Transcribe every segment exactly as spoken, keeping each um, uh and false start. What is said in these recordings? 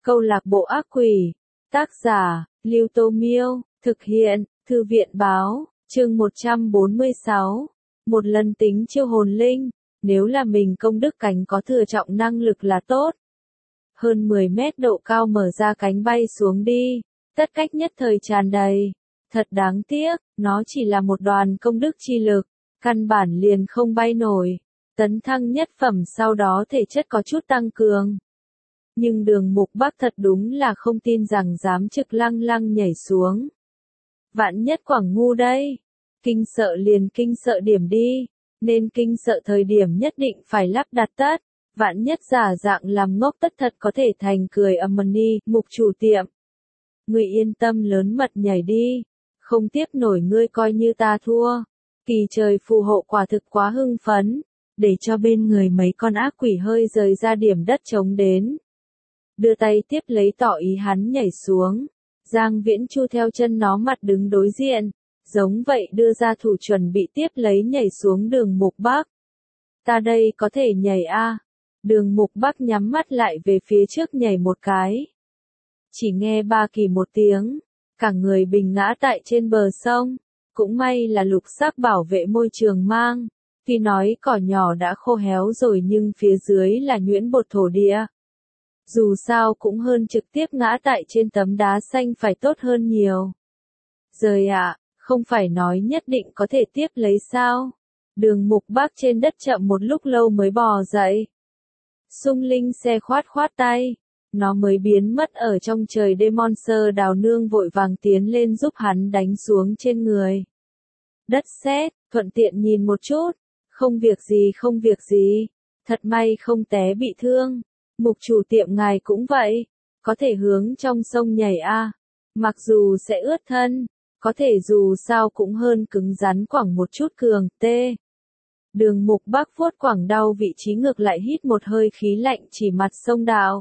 Câu lạc bộ ác quỷ. Tác giả, Lưu Tô Miêu. Thực hiện, Thư viện Báo. Chương một trăm bốn mươi sáu. Một lần tính chiêu hồn linh. Nếu là mình công đức cánh có thừa trọng năng lực là tốt. Hơn mười mét độ cao mở ra cánh bay xuống đi. Tất cách nhất thời tràn đầy. Thật đáng tiếc, nó chỉ là một đoàn công đức chi lực. Căn bản liền không bay nổi. Tấn thăng nhất phẩm sau đó thể chất có chút tăng cường. Nhưng Đường Mục Bắc thật đúng là không tin rằng dám trực lăng lăng nhảy xuống. Vạn nhất quảng ngu đây. Kinh sợ liền kinh sợ điểm đi. Nên kinh sợ thời điểm nhất định phải lắp đặt tất. Vạn nhất giả dạng làm ngốc tất thật có thể thành cười ầm ĩ. Mục chủ tiệm. Người yên tâm lớn mật nhảy đi. Không tiếp nổi ngươi coi như ta thua. Kỳ trời phù hộ quả thực quá hưng phấn. Để cho bên người mấy con ác quỷ hơi rời ra điểm đất trống đến. Đưa tay tiếp lấy tỏ ý hắn nhảy xuống. Giang Viễn Chu theo chân nó mặt đứng đối diện. Giống vậy đưa ra thủ chuẩn bị tiếp lấy nhảy xuống Đường Mục Bắc. Ta đây có thể nhảy a à? Đường Mục Bắc nhắm mắt lại về phía trước nhảy một cái. Chỉ nghe ba kỳ một tiếng. Cả người bình ngã tại trên bờ sông. Cũng may là lục sắc bảo vệ môi trường mang. Tuy nói cỏ nhỏ đã khô héo rồi nhưng phía dưới là nhuyễn bột thổ địa. Dù sao cũng hơn trực tiếp ngã tại trên tấm đá xanh phải tốt hơn nhiều. Rời ạ, à, không phải nói nhất định có thể tiếp lấy sao? Đường Mục Bắc trên đất chậm một lúc lâu mới bò dậy. Xung Linh xe khoát khoát tay. Nó mới biến mất ở trong trời đêm. Monster đào nương vội vàng tiến lên giúp hắn đánh xuống trên người. Đất sét, thuận tiện nhìn một chút. Không việc gì không việc gì. Thật may không té bị thương. Mục chủ tiệm ngài cũng vậy. Có thể hướng trong sông nhảy a à. Mặc dù sẽ ướt thân. Có thể dù sao cũng hơn cứng rắn quẳng một chút cường. T. Đường Mục Bắc vuốt quẳng đau vị trí ngược lại hít một hơi khí lạnh chỉ mặt sông đạo.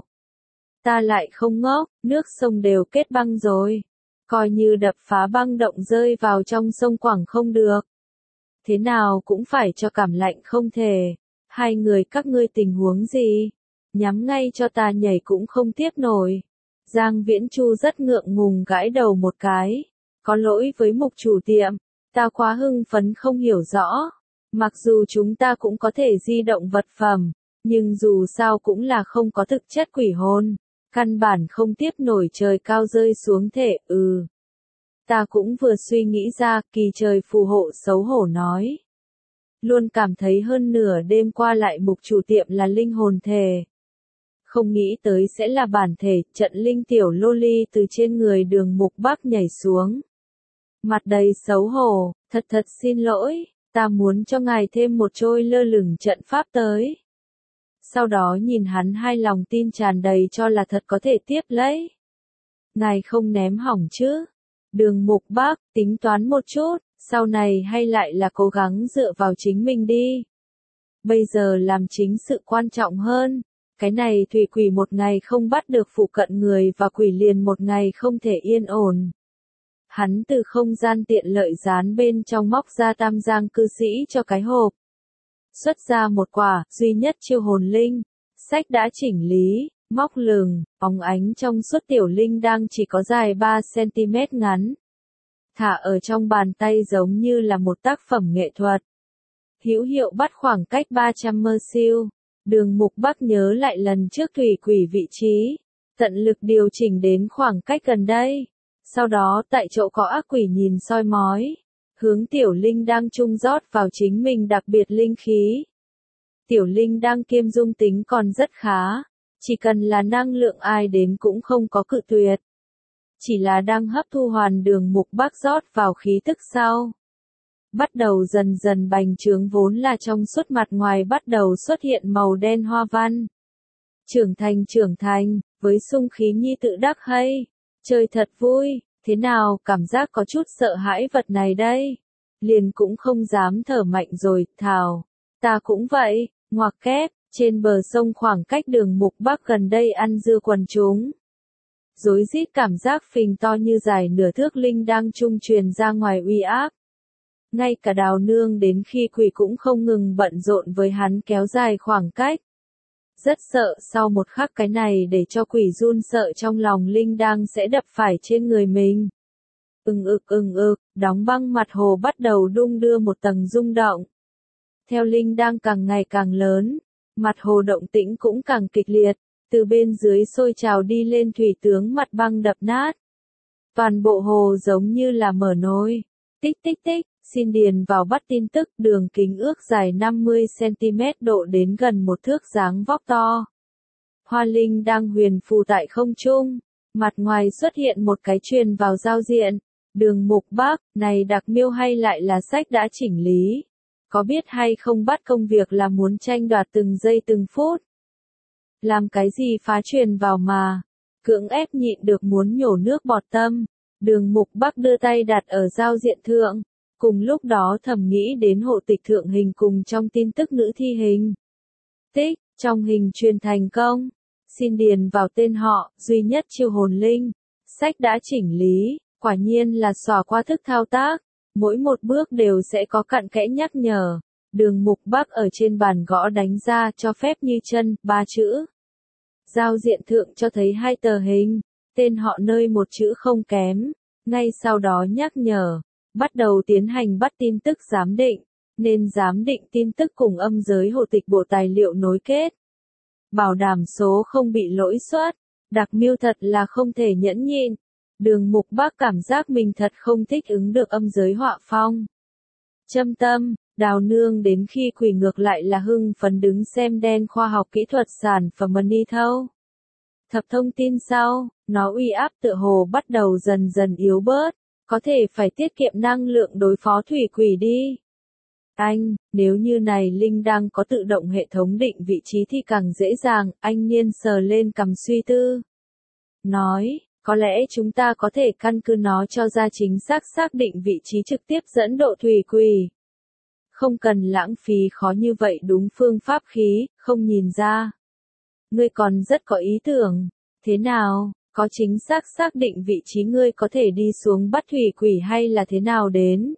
Ta lại không ngốc. Nước sông đều kết băng rồi. Coi như đập phá băng động rơi vào trong sông quẳng không được. Thế nào cũng phải cho cảm lạnh không thể. Hai người các ngươi tình huống gì? Nhắm ngay cho ta nhảy cũng không tiếp nổi. Giang Viễn Chu rất ngượng ngùng gãi đầu một cái. Có lỗi với mục chủ tiệm. Ta quá hưng phấn không hiểu rõ. Mặc dù chúng ta cũng có thể di động vật phẩm. Nhưng dù sao cũng là không có thực chất quỷ hồn. Căn bản không tiếp nổi trời cao rơi xuống thể. Ừ. Ta cũng vừa suy nghĩ ra. Kỳ trời phù hộ xấu hổ nói. Luôn cảm thấy hơn nửa đêm qua lại mục chủ tiệm là linh hồn thể. Không nghĩ tới sẽ là bản thể. Trận linh tiểu lô ly từ trên người Đường Mục Bắc nhảy xuống. Mặt đầy xấu hổ. Thật thật xin lỗi. Ta muốn cho ngài thêm một trôi lơ lửng trận pháp tới. Sau đó nhìn hắn hai lòng tin tràn đầy cho là thật có thể tiếp lấy. Ngài không ném hỏng chứ? Đường Mục Bắc tính toán một chút. Sau này hay lại là cố gắng dựa vào chính mình đi. Bây giờ làm chính sự quan trọng hơn. Cái này thủy quỷ một ngày không bắt được phụ cận người và quỷ liền một ngày không thể yên ổn. Hắn từ không gian tiện lợi dán bên trong móc ra tam giang cư sĩ cho cái hộp. Xuất ra một quả, duy nhất chiêu hồn linh. Sách đã chỉnh lý, móc lừng, óng ánh trong suốt tiểu linh đang chỉ có dài ba xăng-ti-mét ngắn. Thả ở trong bàn tay giống như là một tác phẩm nghệ thuật. Hữu hiệu bắt khoảng cách ba trăm mơ siêu. Đường Mục Bắc nhớ lại lần trước thủy quỷ vị trí. Tận lực điều chỉnh đến khoảng cách gần đây. Sau đó tại chỗ có ác quỷ nhìn soi mói. Hướng tiểu linh đang trung rót vào chính mình đặc biệt linh khí. Tiểu linh đang kiêm dung tính còn rất khá. Chỉ cần là năng lượng ai đến cũng không có cự tuyệt. Chỉ là đang hấp thu hoàn Đường Mục Bắc rót vào khí tức sau. Bắt đầu dần dần bành trướng vốn là trong suốt mặt ngoài bắt đầu xuất hiện màu đen hoa văn. Trưởng thành trưởng thành, với sung khí nhi tự đắc hay. Chơi thật vui, thế nào cảm giác có chút sợ hãi vật này đây. Liền cũng không dám thở mạnh rồi, thào. Ta cũng vậy, ngoặc kép, trên bờ sông khoảng cách Đường Mục Bắc gần đây ăn dưa quần chúng. Rối rít cảm giác phình to như dài nửa thước linh đang trung truyền ra ngoài uy áp. Ngay cả đào nương đến khi quỷ cũng không ngừng bận rộn với hắn kéo dài khoảng cách. Rất sợ sau một khắc cái này để cho quỷ run sợ trong lòng Linh đang sẽ đập phải trên người mình. Ừng ực ừng ực, đóng băng mặt hồ bắt đầu đung đưa một tầng rung động. Theo Linh đang càng ngày càng lớn, mặt hồ động tĩnh cũng càng kịch liệt, từ bên dưới sôi trào đi lên thủy tướng mặt băng đập nát. Toàn bộ hồ giống như là mở nồi. Tích tích tích, xin điền vào bắt tin tức đường kính ước dài năm mươi xăng-ti-mét độ đến gần một thước dáng vóc to. Hoa Linh đang huyền phù tại không trung, mặt ngoài xuất hiện một cái truyền vào giao diện. Đường Mục Bác, này đặc miêu hay lại là sách đã chỉnh lý? Có biết hay không bắt công việc là muốn tranh đoạt từng giây từng phút? Làm cái gì phá truyền vào mà? Cưỡng ép nhịn được muốn nhổ nước bọt tâm. Đường Mục Bắc đưa tay đặt ở giao diện thượng. Cùng lúc đó thầm nghĩ đến hộ tịch thượng hình cùng trong tin tức nữ thi hình. Tích, trong hình truyền thành công. Xin điền vào tên họ, duy nhất chiêu hồn linh. Sách đã chỉnh lý, quả nhiên là xóa qua thức thao tác. Mỗi một bước đều sẽ có cặn kẽ nhắc nhở. Đường Mục Bắc ở trên bàn gõ đánh ra cho phép như chân, ba chữ. Giao diện thượng cho thấy hai tờ hình, tên họ nơi một chữ không kém. Ngay sau đó nhắc nhở, bắt đầu tiến hành bắt tin tức giám định, nên giám định tin tức cùng âm giới hộ tịch bộ tài liệu nối kết. Bảo đảm số không bị lỗi xuất, đặc miêu thật là không thể nhẫn nhịn. Đường Mục Bắc cảm giác mình thật không thích ứng được âm giới họa phong. Châm tâm, Đào Nương đến khi quỷ ngược lại là hưng phấn đứng xem đen khoa học kỹ thuật sản phẩm Money Thâu. Thập thông tin sau, nó uy áp tựa hồ bắt đầu dần dần yếu bớt, có thể phải tiết kiệm năng lượng đối phó thủy quỷ đi. Anh, nếu như này Linh đang có tự động hệ thống định vị trí thì càng dễ dàng, anh Niên sờ lên cằm suy tư. Nói, có lẽ chúng ta có thể căn cứ nó cho ra chính xác xác định vị trí trực tiếp dẫn độ thủy quỷ. Không cần lãng phí khó như vậy đúng phương pháp khí, không nhìn ra. Ngươi còn rất có ý tưởng. Thế nào, có chính xác xác định vị trí ngươi có thể đi xuống bắt thủy quỷ hay là thế nào đến?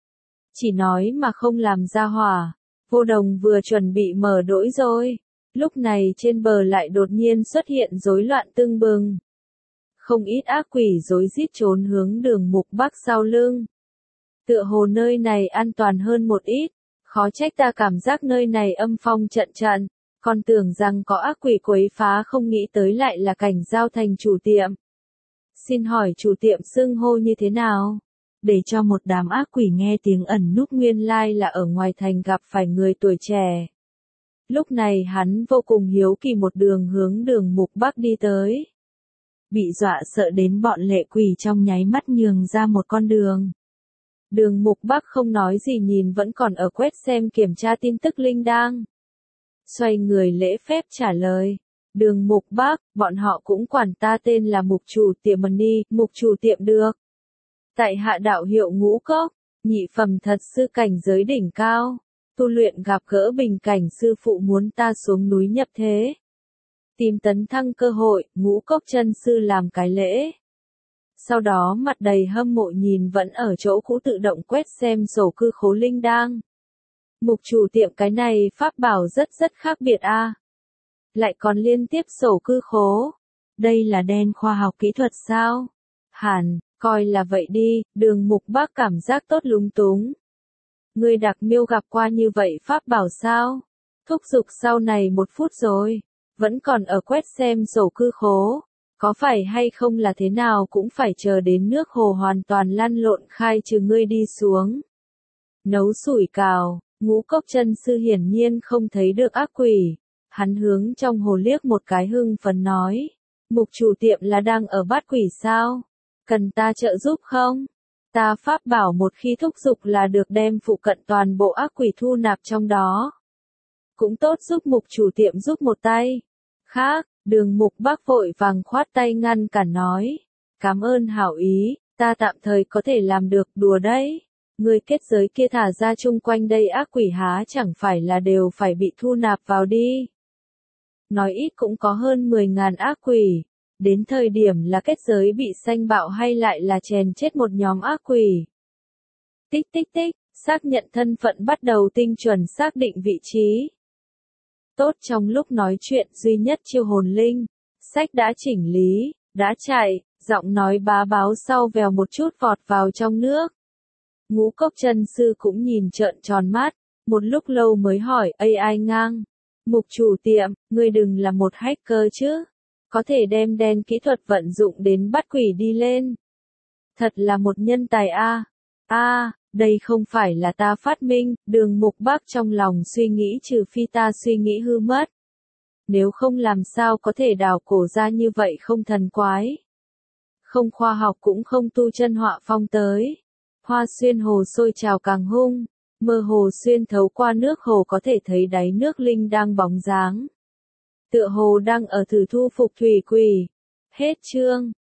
Chỉ nói mà không làm ra hỏa. Vô Đồng vừa chuẩn bị mở đỗi rồi. Lúc này trên bờ lại đột nhiên xuất hiện rối loạn tưng bừng. Không ít ác quỷ rối rít trốn hướng Đường Mục Bắc sau lưng. Tựa hồ nơi này an toàn hơn một ít. Khó trách ta cảm giác nơi này âm phong trận trận. Còn tưởng rằng có ác quỷ quấy phá không nghĩ tới lại là Cảnh Giao Thành chủ tiệm. Xin hỏi chủ tiệm xưng hô như thế nào? Để cho một đám ác quỷ nghe tiếng ẩn núp nguyên lai là ở ngoài thành gặp phải người tuổi trẻ. Lúc này hắn vô cùng hiếu kỳ một đường hướng Đường Mục Bắc đi tới. Bị dọa sợ đến bọn lệ quỷ trong nháy mắt nhường ra một con đường. Đường Mục Bắc không nói gì nhìn vẫn còn ở quét xem kiểm tra tin tức Linh đang. Xoay người lễ phép trả lời. Đường Mục Bắc, bọn họ cũng quản ta tên là mục chủ tiệm Money, mục chủ tiệm được. Tại hạ đạo hiệu Ngũ Cốc, nhị phẩm thật sư cảnh giới đỉnh cao. Tu luyện gặp gỡ bình cảnh sư phụ muốn ta xuống núi nhập thế. Tìm tấn thăng cơ hội, Ngũ Cốc chân sư làm cái lễ. Sau đó mặt đầy hâm mộ nhìn vẫn ở chỗ cũ tự động quét xem sổ cư khố Linh đang. Mục chủ tiệm cái này pháp bảo rất rất khác biệt a. À. Lại còn liên tiếp sổ cư khố. Đây là đen khoa học kỹ thuật sao? Hẳn, coi là vậy đi, Đường Mục Bắc cảm giác tốt lúng túng. Người đặc miêu gặp qua như vậy pháp bảo sao? Thúc giục sau này một phút rồi. Vẫn còn ở quét xem sổ cư khố. Có phải hay không là thế nào cũng phải chờ đến nước hồ hoàn toàn lăn lộn khai trừ ngươi đi xuống. Nấu sủi cào, Ngũ Cốc chân sư hiển nhiên không thấy được ác quỷ. Hắn hướng trong hồ liếc một cái hưng phấn nói. Mục chủ tiệm là đang ở bát quỷ sao? Cần ta trợ giúp không? Ta pháp bảo một khi thúc giục là được đem phụ cận toàn bộ ác quỷ thu nạp trong đó. Cũng tốt giúp mục chủ tiệm giúp một tay. Khác, Đường Mục Bắc vội vàng khoát tay ngăn cản nói. Cảm ơn hảo ý, ta tạm thời có thể làm được, đùa đấy. Người kết giới kia thả ra chung quanh đây ác quỷ há chẳng phải là đều phải bị thu nạp vào đi. Nói ít cũng có hơn mười ngàn ác quỷ. Đến thời điểm là kết giới bị sanh bạo hay lại là chèn chết một nhóm ác quỷ. Tích tích tích, xác nhận thân phận bắt đầu tinh chuẩn xác định vị trí. tốt trong lúc nói chuyện duy nhất chiêu hồn linh. Sách đã chỉnh lý, đã chạy, giọng nói bá báo sau vèo một chút vọt vào trong nước. Ngũ Cốc chân sư cũng nhìn trợn tròn mắt, một lúc lâu mới hỏi a i ngang. Mục chủ tiệm, ngươi đừng là một hacker chứ. Có thể đem đen kỹ thuật vận dụng đến bắt quỷ đi lên. Thật là một nhân tài a. A, đây không phải là ta phát minh, Đường Mục Bác trong lòng suy nghĩ trừ phi ta suy nghĩ hư mất. Nếu không làm sao có thể đào cổ ra như vậy không thần quái. Không khoa học cũng không tu chân họa phong tới. Hoa xuyên hồ sôi trào càng hung, mơ hồ xuyên thấu qua nước hồ có thể thấy đáy nước linh đang bóng dáng. Tựa hồ đang ở thử thu phục thủy quỷ. Hết chương.